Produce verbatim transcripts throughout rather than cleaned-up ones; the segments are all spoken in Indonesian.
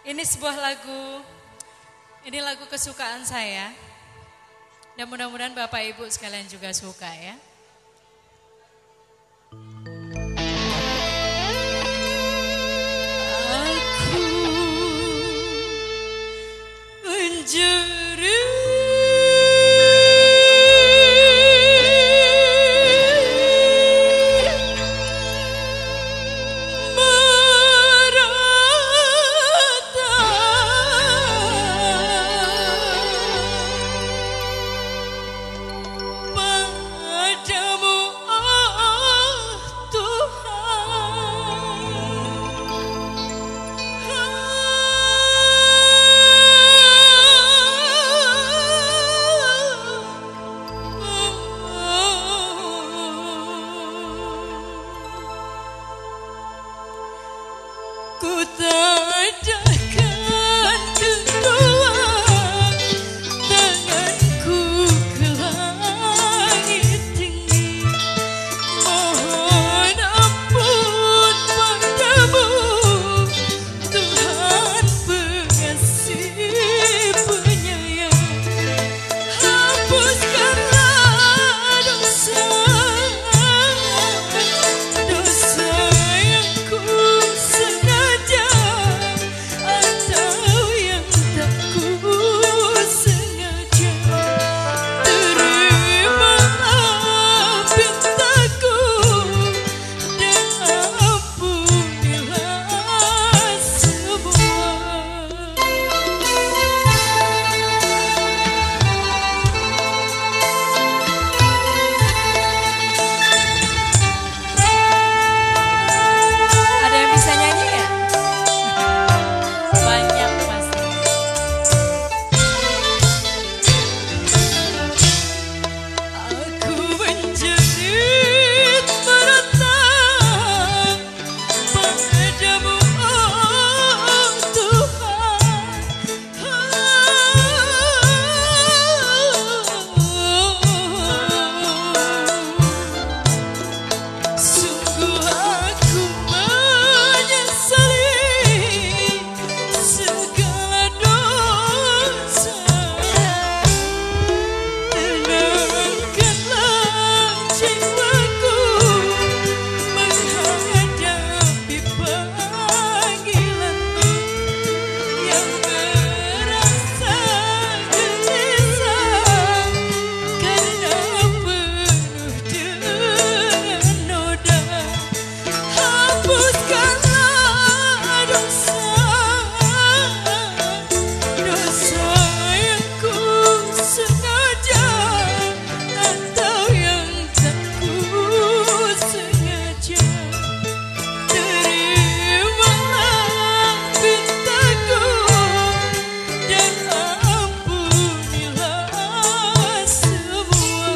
Ini sebuah lagu, ini lagu kesukaan saya. Dan mudah-mudahan Bapak Ibu sekalian juga suka ya. Aku menjerit ku tadahkan kedua tanganku ke langit tinggi, mohon ampun padamu Tuhan pengasih penyayang, hapuskanlah dosa dosa yang ku sengaja atau yang tak ku sengaja. Terimalah pintaku dan ampunilah semua. Ada yang bisa nyanyi ya? Banyak pasti. Aku menjerit meratap padamu, oh Tuhan. Sungguh aku menyesali segala dosa. Tenangkanlah jiwaku menghadapi panggilanmu yang merasa gelisah karena penuh dengan noda. Hapuskanlah dosa dosa yang ku sengaja atau yang tak ku sengaja. Terimalah pintaku dan ampunilah semua.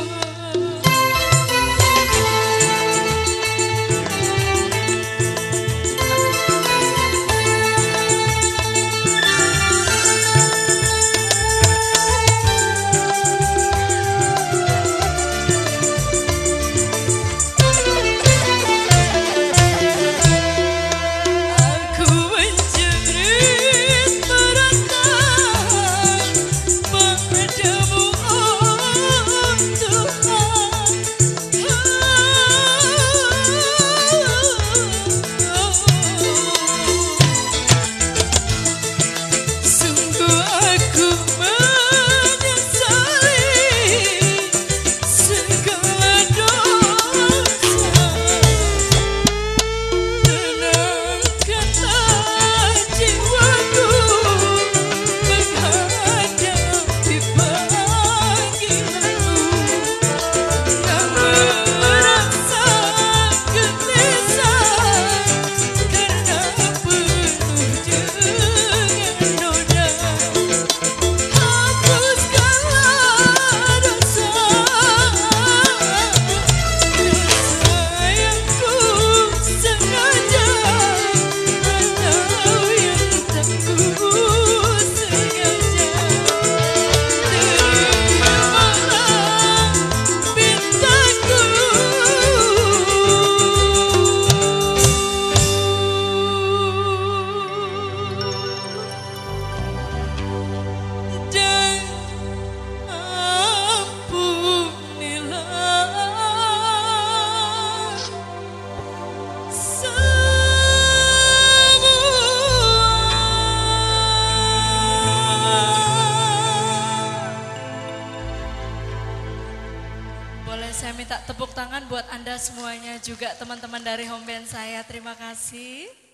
Aku menjerit meratap padamu, oh Tuhan. Sungguh aku menyesali segala dosa. Tenangkanlah jiwaku menghadapi panggilanmu yang merasa gelisah karena penuh dengan noda. boleh saya minta tepuk tangan buat Anda semuanya juga teman-teman dari home band saya. Terima kasih.